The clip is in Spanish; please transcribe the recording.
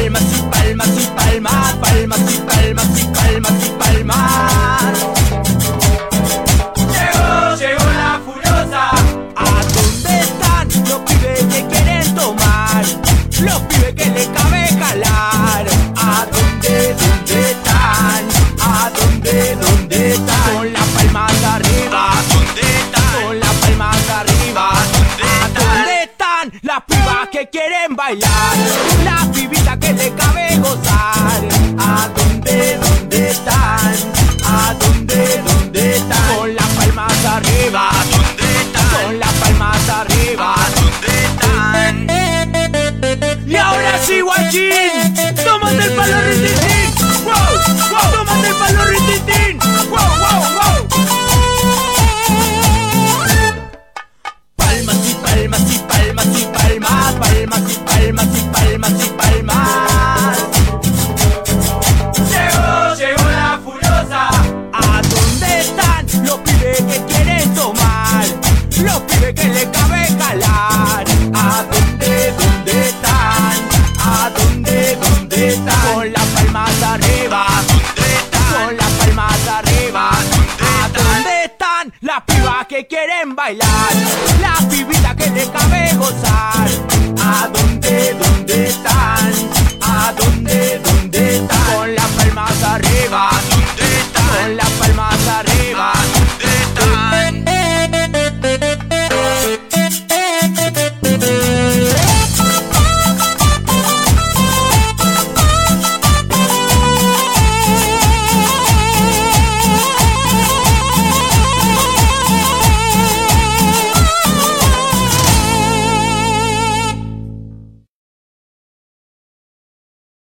palmas y palmas y palmas, palmas y palmas y palmas y palmas. Llegó la furiosa. ¿A dónde están los pibes que quieren tomar? Los pibes que le cabe jalar. ¿A dónde están? ¿A dónde están? Con las palmas arriba. ¿A dónde están? Con las palmas arriba. ¿A dónde están? Las pibas que quieren bailar. Las pibitas que le cabe gozar. ¿A dónde están? ¿A dónde están? Con las palmas arriba. ¿A dónde están? Con las palmas arriba. ¿A dónde están? Y ahora sí, guachín, tómate el palo rintintín. Wow, wow, tómate el palo rintintín. Wow, wow, wow. Palmas y palmas y palmas y palmas, palmas y palmas.